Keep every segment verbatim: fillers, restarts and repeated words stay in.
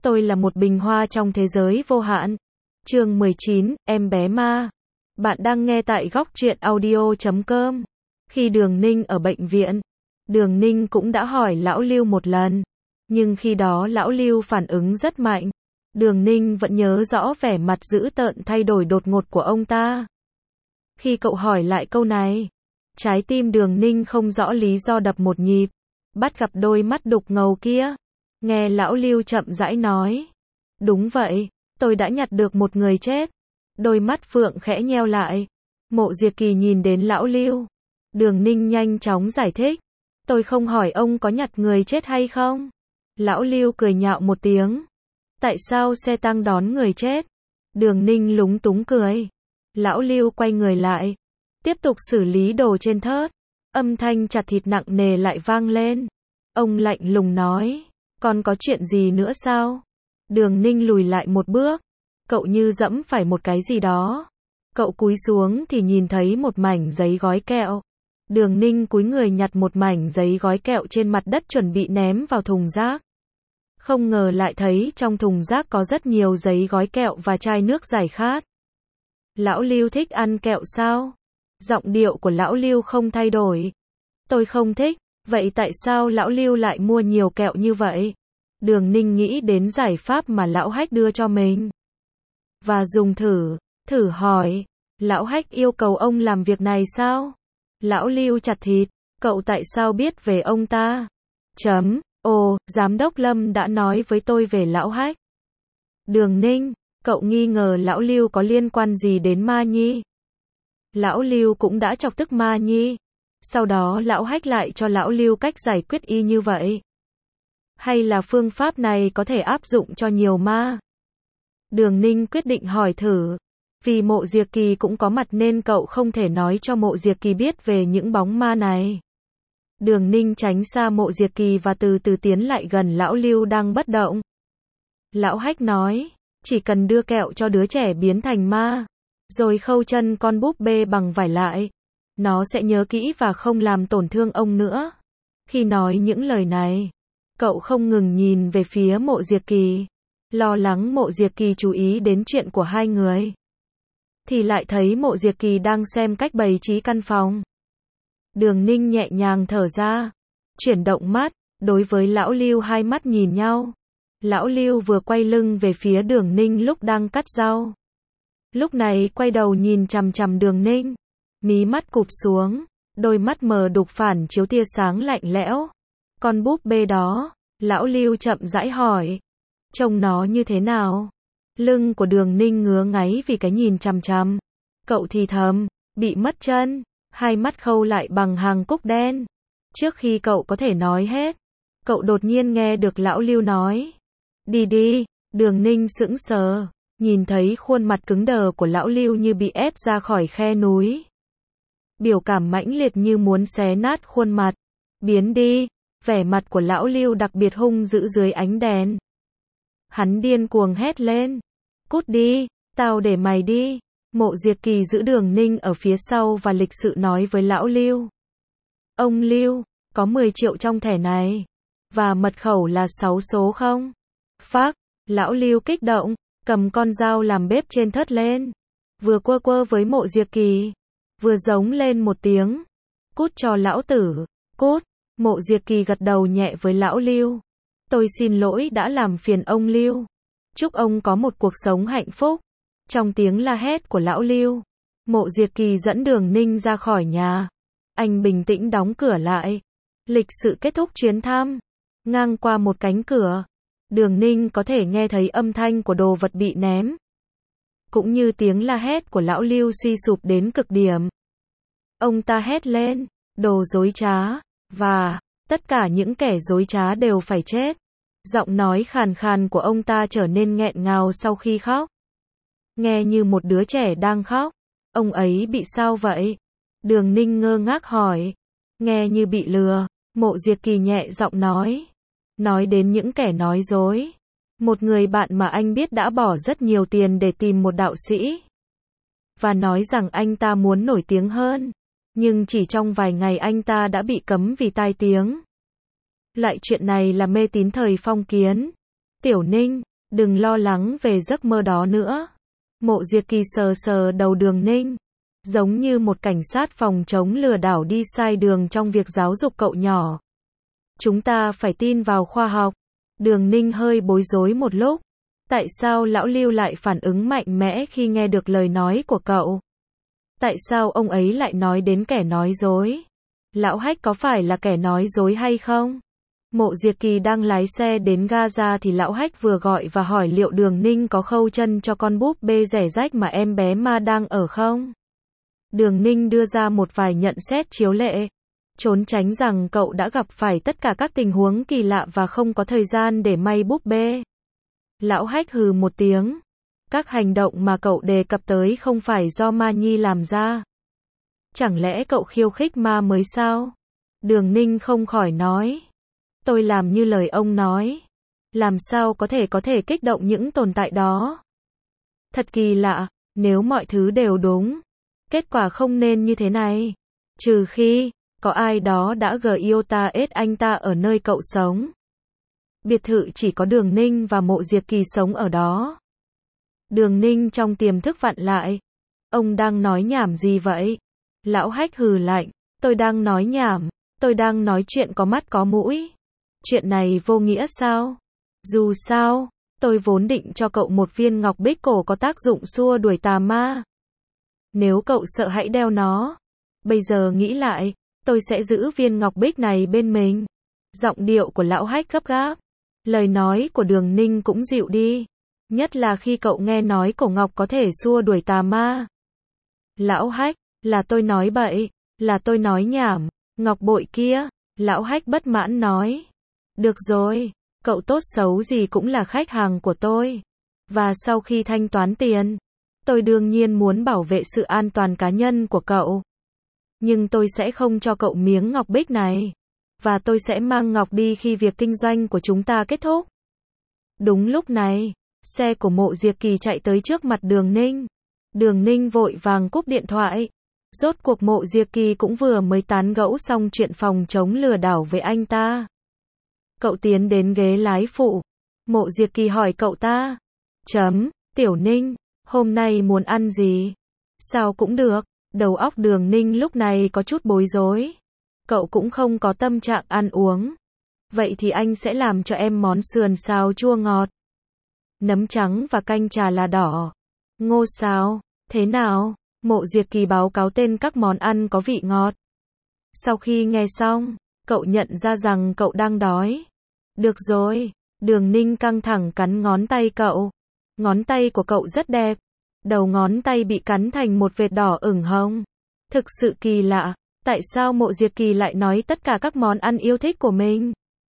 Tôi là một bình hoa trong thế giới vô hạn. Chương mười chín, em bé ma. Bạn đang nghe tại góc truyện audio chấm com. Khi Đường Ninh ở bệnh viện, Đường Ninh cũng đã hỏi lão Lưu một lần. Nhưng khi đó lão Lưu phản ứng rất mạnh. Đường Ninh vẫn nhớ rõ vẻ mặt dữ tợn thay đổi đột ngột của ông ta. Khi cậu hỏi lại câu này, trái tim Đường Ninh không rõ lý do đập một nhịp. Bắt gặp đôi mắt đục ngầu kia. Nghe lão Lưu chậm rãi nói. Đúng vậy, tôi đã nhặt được một người chết. Đôi mắt Phượng khẽ nheo lại. Mộ Diệt Kỳ nhìn đến lão Lưu. Đường Ninh nhanh chóng giải thích. Tôi không hỏi ông có nhặt người chết hay không. Lão Lưu cười nhạo một tiếng. Tại sao xe tăng đón người chết? Đường Ninh lúng túng cười. Lão Lưu quay người lại. Tiếp tục xử lý đồ trên thớt. Âm thanh chặt thịt nặng nề lại vang lên. Ông lạnh lùng nói. Còn có chuyện gì nữa sao? Đường Ninh lùi lại một bước. Cậu như dẫm phải một cái gì đó. Cậu cúi xuống thì nhìn thấy một mảnh giấy gói kẹo. Đường Ninh cúi người nhặt một mảnh giấy gói kẹo trên mặt đất chuẩn bị ném vào thùng rác. Không ngờ lại thấy trong thùng rác có rất nhiều giấy gói kẹo và chai nước giải khát. Lão Lưu thích ăn kẹo sao? Giọng điệu của lão Lưu không thay đổi. Tôi không thích. Vậy tại sao lão Lưu lại mua nhiều kẹo như vậy? Đường Ninh nghĩ đến giải pháp mà lão Hách đưa cho mình. Và dùng thử, thử hỏi. Lão Hách yêu cầu ông làm việc này sao? Lão Lưu chặt thịt. Cậu tại sao biết về ông ta? Chấm. Ồ, giám đốc Lâm đã nói với tôi về lão Hách. Đường Ninh, cậu nghi ngờ lão Lưu có liên quan gì đến Ma Nhi? Lão Lưu cũng đã chọc tức Ma Nhi. Sau đó lão Hách lại cho lão Lưu cách giải quyết y như vậy. Hay là phương pháp này có thể áp dụng cho nhiều ma? Đường Ninh quyết định hỏi thử. Vì Mộ Diệt Kỳ cũng có mặt nên cậu không thể nói cho Mộ Diệt Kỳ biết về những bóng ma này. Đường Ninh tránh xa Mộ Diệt Kỳ và từ từ tiến lại gần lão Lưu đang bất động. Lão Hách nói, chỉ cần đưa kẹo cho đứa trẻ biến thành ma, rồi khâu chân con búp bê bằng vải lại, nó sẽ nhớ kỹ và không làm tổn thương ông nữa. Khi nói những lời này, cậu không ngừng nhìn về phía Mộ Diệt Kỳ, lo lắng Mộ Diệt Kỳ chú ý đến chuyện của hai người. Thì lại thấy Mộ Diệt Kỳ đang xem cách bày trí căn phòng. Đường Ninh nhẹ nhàng thở ra, chuyển động mắt, đối với lão Lưu hai mắt nhìn nhau. Lão Lưu vừa quay lưng về phía Đường Ninh lúc đang cắt rau. Lúc này quay đầu nhìn chằm chằm Đường Ninh, mí mắt cụp xuống, đôi mắt mờ đục phản chiếu tia sáng lạnh lẽo. Con búp bê đó, lão Lưu chậm rãi hỏi, trông nó như thế nào? Lưng của Đường Ninh ngứa ngáy vì cái nhìn chằm chằm. Cậu thì thầm, bị mất chân, hai mắt khâu lại bằng hàng cúc đen. Trước khi cậu có thể nói hết, cậu đột nhiên nghe được lão Lưu nói, đi đi. Đường Ninh sững sờ, nhìn thấy khuôn mặt cứng đờ của lão Lưu như bị ép ra khỏi khe núi. Biểu cảm mãnh liệt như muốn xé nát khuôn mặt. Biến đi. Vẻ mặt của lão Lưu đặc biệt hung dữ dưới ánh đèn. Hắn điên cuồng hét lên. Cút đi, tao để mày đi. Mộ Diệt Kỳ giữ Đường Ninh ở phía sau và lịch sự nói với lão Lưu. Ông Lưu, có mười triệu trong thẻ này. Và mật khẩu là sáu số không? Phác, lão Lưu kích động, cầm con dao làm bếp trên thớt lên. Vừa quơ quơ với Mộ Diệt Kỳ, vừa giống lên một tiếng. Cút cho lão tử, cút. Mộ Diệt Kỳ gật đầu nhẹ với lão Lưu. Tôi xin lỗi đã làm phiền ông Lưu. Chúc ông có một cuộc sống hạnh phúc. Trong tiếng la hét của lão Lưu, Mộ Diệt Kỳ dẫn Đường Ninh ra khỏi nhà. Anh bình tĩnh đóng cửa lại. Lịch sự kết thúc chuyến thăm. Ngang qua một cánh cửa, Đường Ninh có thể nghe thấy âm thanh của đồ vật bị ném. Cũng như tiếng la hét của lão Lưu suy sụp đến cực điểm. Ông ta hét lên, đồ dối trá, và tất cả những kẻ dối trá đều phải chết. Giọng nói khàn khàn của ông ta trở nên nghẹn ngào sau khi khóc. Nghe như một đứa trẻ đang khóc. Ông ấy bị sao vậy? Đường Ninh ngơ ngác hỏi. Nghe như bị lừa. Mộ Diệt Kỳ nhẹ giọng nói. Nói đến những kẻ nói dối. Một người bạn mà anh biết đã bỏ rất nhiều tiền để tìm một đạo sĩ. Và nói rằng anh ta muốn nổi tiếng hơn. Nhưng chỉ trong vài ngày anh ta đã bị cấm vì tai tiếng. Loại chuyện này là mê tín thời phong kiến. Tiểu Ninh, Đừng lo lắng về giấc mơ đó nữa. Mộ Diệp Kỳ sờ sờ đầu Đường Ninh, giống như một cảnh sát phòng chống lừa đảo đi sai đường trong việc giáo dục cậu nhỏ. Chúng ta phải tin vào khoa học. Đường Ninh hơi bối rối một lúc. Tại sao lão Lưu lại phản ứng mạnh mẽ khi nghe được lời nói của cậu? Tại sao ông ấy lại nói đến kẻ nói dối? Lão Hách có phải là kẻ nói dối hay không? Mộ Diệp Kỳ đang lái xe đến Gaza thì lão Hách vừa gọi và hỏi liệu Đường Ninh có khâu chân cho con búp bê rẻ rách mà em bé Ma đang ở không? Đường Ninh đưa ra một vài nhận xét chiếu lệ, trốn tránh rằng cậu đã gặp phải tất cả các tình huống kỳ lạ và không có thời gian để may búp bê. Lão Hách hừ một tiếng. Các hành động mà cậu đề cập tới không phải do Ma Nhi làm ra. Chẳng lẽ cậu khiêu khích ma mới sao? Đường Ninh không khỏi nói. Tôi làm như lời ông nói. Làm sao có thể có thể kích động những tồn tại đó? Thật kỳ lạ, nếu mọi thứ đều đúng, kết quả không nên như thế này. Trừ khi, có ai đó đã gờ yêu ta ết anh ta ở nơi cậu sống. Biệt thự chỉ có Đường Ninh và Mộ Diệp Kỳ sống ở đó. Đường Ninh trong tiềm thức vặn lại. Ông đang nói nhảm gì vậy? Lão Hách hừ lạnh. Tôi đang nói nhảm. Tôi đang nói chuyện có mắt có mũi. Chuyện này vô nghĩa sao? Dù sao, tôi vốn định cho cậu một viên ngọc bích cổ có tác dụng xua đuổi tà ma. Nếu cậu sợ hãy đeo nó. Bây giờ nghĩ lại, tôi sẽ giữ viên ngọc bích này bên mình. Giọng điệu của lão Hách gấp gáp. Lời nói của Đường Ninh cũng dịu đi. Nhất là khi cậu nghe nói cổ ngọc có thể xua đuổi tà ma. Lão Hách, là tôi nói bậy, là tôi nói nhảm. Ngọc bội kia, lão Hách bất mãn nói. Được rồi, cậu tốt xấu gì cũng là khách hàng của tôi. Và sau khi thanh toán tiền, tôi đương nhiên muốn bảo vệ sự an toàn cá nhân của cậu. Nhưng tôi sẽ không cho cậu miếng ngọc bích này. Và tôi sẽ mang ngọc đi khi việc kinh doanh của chúng ta kết thúc. Đúng lúc này, xe của Mộ Diệp Kỳ chạy tới trước mặt Đường Ninh. Đường Ninh vội vàng cúp điện thoại. Rốt cuộc Mộ Diệp Kỳ cũng vừa mới tán gẫu xong chuyện phòng chống lừa đảo với anh ta. Cậu tiến đến ghế lái phụ. Mộ Diệp Kỳ hỏi cậu ta. Chấm, Tiểu Ninh, hôm nay muốn ăn gì? Sao cũng được. Đầu óc Đường Ninh lúc này có chút bối rối. Cậu cũng không có tâm trạng ăn uống. Vậy thì anh sẽ làm cho em món sườn xào chua ngọt. Nấm trắng và canh trà là đỏ. Ngô xào, thế nào? Mộ Diệp Kỳ báo cáo tên các món ăn có vị ngọt. Sau khi nghe xong, cậu nhận ra rằng cậu đang đói. Được rồi, Đường Ninh căng thẳng cắn ngón tay cậu. Ngón tay của cậu rất đẹp. Đầu ngón tay bị cắn thành một vệt đỏ ửng hồng. Thực sự kỳ lạ, tại sao Mộ Diệp Kỳ lại nói tất cả các món ăn yêu thích của mình?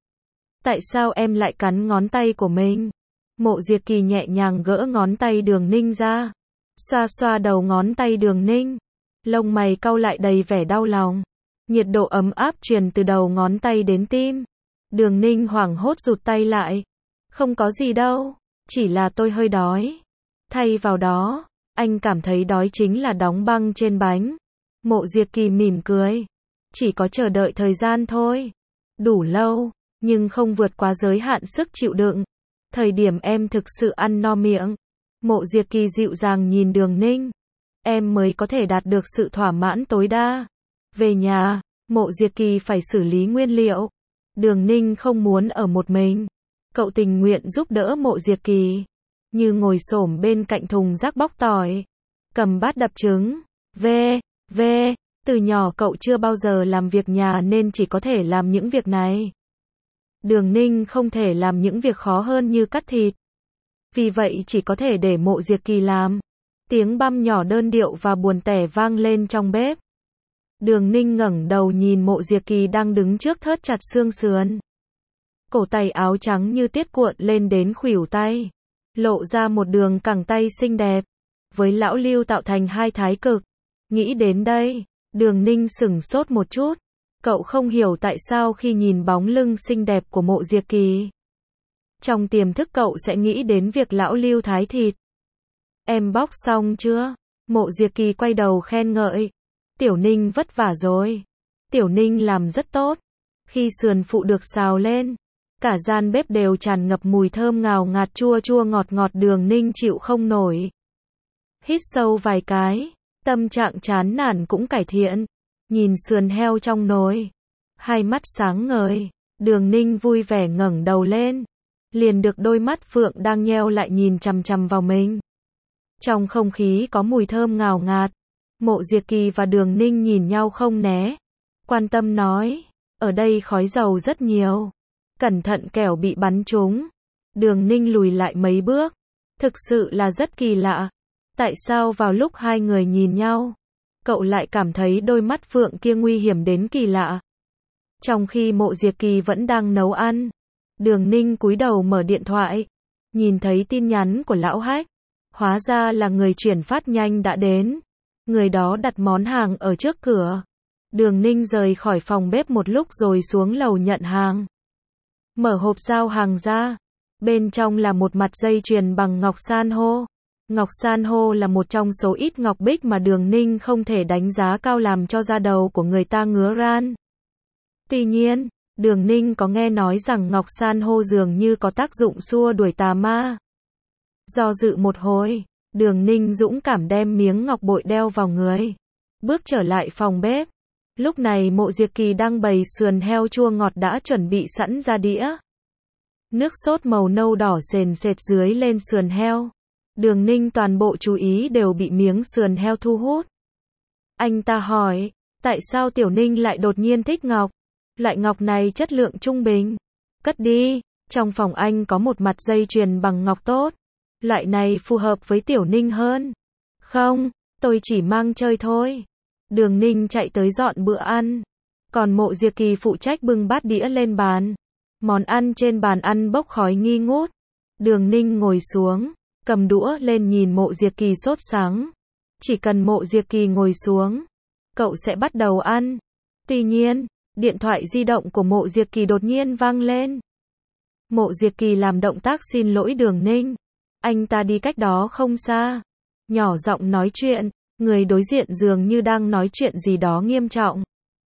Tại sao em lại cắn ngón tay của mình? Mộ Diệp Kỳ nhẹ nhàng gỡ ngón tay Đường Ninh ra. Xoa xoa đầu ngón tay Đường Ninh. Lông mày cau lại đầy vẻ đau lòng. Nhiệt độ ấm áp truyền từ đầu ngón tay đến tim. Đường Ninh hoảng hốt rụt tay lại. Không có gì đâu, chỉ là tôi hơi đói. Thay vào đó, anh cảm thấy đói chính là đóng băng trên bánh. Mộ Diệp Kỳ mỉm cười. Chỉ có chờ đợi thời gian thôi. Đủ lâu, nhưng không vượt quá giới hạn sức chịu đựng. Thời điểm em thực sự ăn no miệng. Mộ Diệp Kỳ dịu dàng nhìn Đường Ninh. Em mới có thể đạt được sự thỏa mãn tối đa. Về nhà, Mộ Diệp Kỳ phải xử lý nguyên liệu. Đường Ninh không muốn ở một mình. Cậu tình nguyện giúp đỡ Mộ Diệp Kỳ. Như ngồi xổm bên cạnh thùng rác bóc tỏi. Cầm bát đập trứng. Về, về, từ nhỏ cậu chưa bao giờ làm việc nhà nên chỉ có thể làm những việc này. Đường Ninh không thể làm những việc khó hơn như cắt thịt. Vì vậy chỉ có thể để Mộ Diệp Kỳ làm. Tiếng băm nhỏ đơn điệu và buồn tẻ vang lên trong bếp. Đường Ninh ngẩng đầu nhìn Mộ Diệp Kỳ đang đứng trước thớt chặt xương sườn. Cổ tay áo trắng như tiết cuộn lên đến khuỷu tay. Lộ ra một đường cẳng tay xinh đẹp. Với lão Lưu tạo thành hai thái cực. Nghĩ đến đây, Đường Ninh sửng sốt một chút. Cậu không hiểu tại sao khi nhìn bóng lưng xinh đẹp của Mộ Diệp Kỳ. Trong tiềm thức cậu sẽ nghĩ đến việc lão Lưu thái thịt. Em bóc xong chưa? Mộ Diệp Kỳ quay đầu khen ngợi. Tiểu Ninh vất vả rồi. Tiểu Ninh làm rất tốt. Khi sườn phụ được xào lên, Cả gian bếp đều tràn ngập mùi thơm ngào ngạt chua chua ngọt ngọt. Đường Ninh chịu không nổi. Hít sâu vài cái, tâm trạng chán nản cũng cải thiện. Nhìn sườn heo trong nồi, hai mắt sáng ngời, Đường Ninh vui vẻ ngẩng đầu lên, liền được đôi mắt phượng đang nheo lại nhìn chằm chằm vào mình. Trong không khí có mùi thơm ngào ngạt, Mộ Diệp Kỳ và Đường Ninh nhìn nhau không né, quan tâm nói, ở đây khói dầu rất nhiều, cẩn thận kẻo bị bắn trúng. Đường Ninh lùi lại mấy bước, thực sự là rất kỳ lạ, tại sao vào lúc hai người nhìn nhau, cậu lại cảm thấy đôi mắt phượng kia nguy hiểm đến kỳ lạ. Trong khi Mộ Diệp Kỳ vẫn đang nấu ăn, Đường Ninh cúi đầu mở điện thoại, nhìn thấy tin nhắn của lão Hách, hóa ra là người chuyển phát nhanh đã đến, người đó đặt món hàng ở trước cửa. Đường Ninh rời khỏi phòng bếp một lúc rồi xuống lầu nhận hàng. Mở hộp giao hàng ra, bên trong là một mặt dây chuyền bằng ngọc san hô. Ngọc san hô là một trong số ít ngọc bích mà Đường Ninh không thể đánh giá cao, làm cho da đầu của người ta ngứa ran. Tuy nhiên, Đường Ninh có nghe nói rằng ngọc san hô dường như có tác dụng xua đuổi tà ma. Do dự một hồi, Đường Ninh dũng cảm đem miếng ngọc bội đeo vào người, bước trở lại phòng bếp. Lúc này Mộ Diệp Kỳ đang bày sườn heo chua ngọt đã chuẩn bị sẵn ra đĩa. Nước sốt màu nâu đỏ sền sệt dưới lên sườn heo. Đường Ninh toàn bộ chú ý đều bị miếng sườn heo thu hút. Anh ta hỏi, tại sao Tiểu Ninh lại đột nhiên thích ngọc? Loại ngọc này chất lượng trung bình. Cất đi, trong phòng anh có một mặt dây chuyền bằng ngọc tốt. Loại này phù hợp với Tiểu Ninh hơn. Không, tôi chỉ mang chơi thôi. Đường Ninh chạy tới dọn bữa ăn. Còn Mộ Diệp Kỳ phụ trách bưng bát đĩa lên bàn. Món ăn trên bàn ăn bốc khói nghi ngút. Đường Ninh ngồi xuống, cầm đũa lên nhìn Mộ Diệp Kỳ sốt sắng. Chỉ cần Mộ Diệp Kỳ ngồi xuống, cậu sẽ bắt đầu ăn. Tuy nhiên, điện thoại di động của Mộ Diệp Kỳ đột nhiên vang lên. Mộ Diệp Kỳ làm động tác xin lỗi Đường Ninh. Anh ta đi cách đó không xa, nhỏ giọng nói chuyện, người đối diện dường như đang nói chuyện gì đó nghiêm trọng.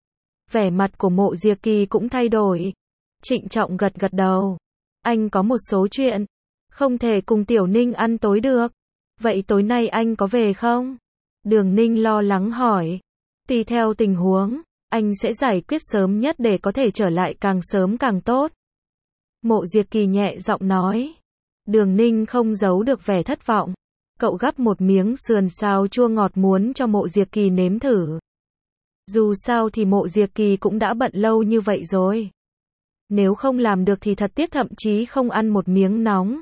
Vẻ mặt của Mộ Diệp Kỳ cũng thay đổi. Trịnh trọng gật gật đầu. Anh có một số chuyện, không thể cùng Tiểu Ninh ăn tối được. Vậy tối nay anh có về không? Đường Ninh lo lắng hỏi. Tùy theo tình huống, anh sẽ giải quyết sớm nhất để có thể trở lại càng sớm càng tốt. Mộ Diệp Kỳ nhẹ giọng nói. Đường Ninh không giấu được vẻ thất vọng. Cậu gắp một miếng sườn xào chua ngọt muốn cho Mộ Diệp Kỳ nếm thử. Dù sao thì Mộ Diệp Kỳ cũng đã bận lâu như vậy rồi. Nếu không làm được thì thật tiếc, thậm chí không ăn một miếng nóng.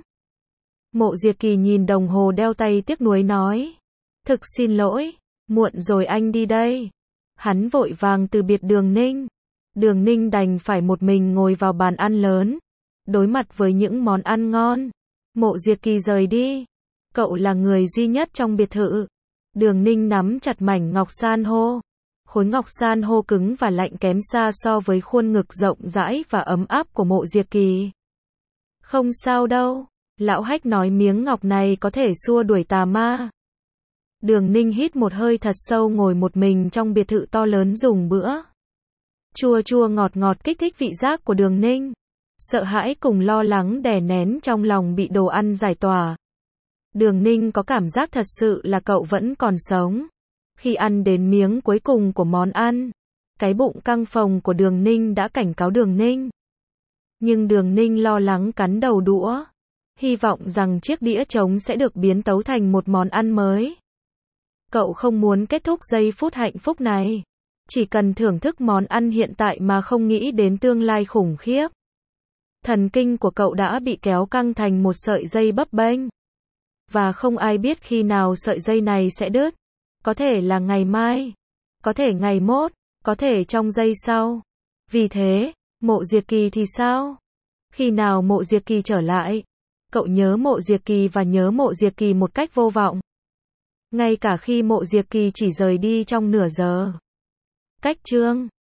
Mộ Diệp Kỳ nhìn đồng hồ đeo tay tiếc nuối nói. Thực xin lỗi, muộn rồi, anh đi đây. Hắn vội vàng từ biệt Đường Ninh. Đường Ninh đành phải một mình ngồi vào bàn ăn lớn, đối mặt với những món ăn ngon. Mộ Diệp Kỳ rời đi. Cậu là người duy nhất trong biệt thự. Đường Ninh nắm chặt mảnh ngọc san hô. Khối ngọc san hô cứng và lạnh kém xa so với khuôn ngực rộng rãi và ấm áp của Mộ Diệp Kỳ. Không sao đâu, lão Hách nói miếng ngọc này có thể xua đuổi tà ma. Đường Ninh hít một hơi thật sâu, ngồi một mình trong biệt thự to lớn dùng bữa. Chua chua ngọt ngọt kích thích vị giác của Đường Ninh. Sợ hãi cùng lo lắng đè nén trong lòng bị đồ ăn giải tỏa. Đường Ninh có cảm giác thật sự là cậu vẫn còn sống. Khi ăn đến miếng cuối cùng của món ăn, cái bụng căng phồng của Đường Ninh đã cảnh cáo Đường Ninh. Nhưng Đường Ninh lo lắng cắn đầu đũa, hy vọng rằng chiếc đĩa trống sẽ được biến tấu thành một món ăn mới. Cậu không muốn kết thúc giây phút hạnh phúc này, chỉ cần thưởng thức món ăn hiện tại mà không nghĩ đến tương lai khủng khiếp. Thần kinh của cậu đã bị kéo căng thành một sợi dây bấp bênh. Và không ai biết khi nào sợi dây này sẽ đứt. Có thể là ngày mai, có thể ngày mốt, có thể trong giây sau. Vì thế, Mộ Diệp Kỳ thì sao? Khi nào Mộ Diệp Kỳ trở lại? Cậu nhớ Mộ Diệp Kỳ và nhớ Mộ Diệp Kỳ một cách vô vọng. Ngay cả khi Mộ Diệp Kỳ chỉ rời đi trong nửa giờ. Cách chương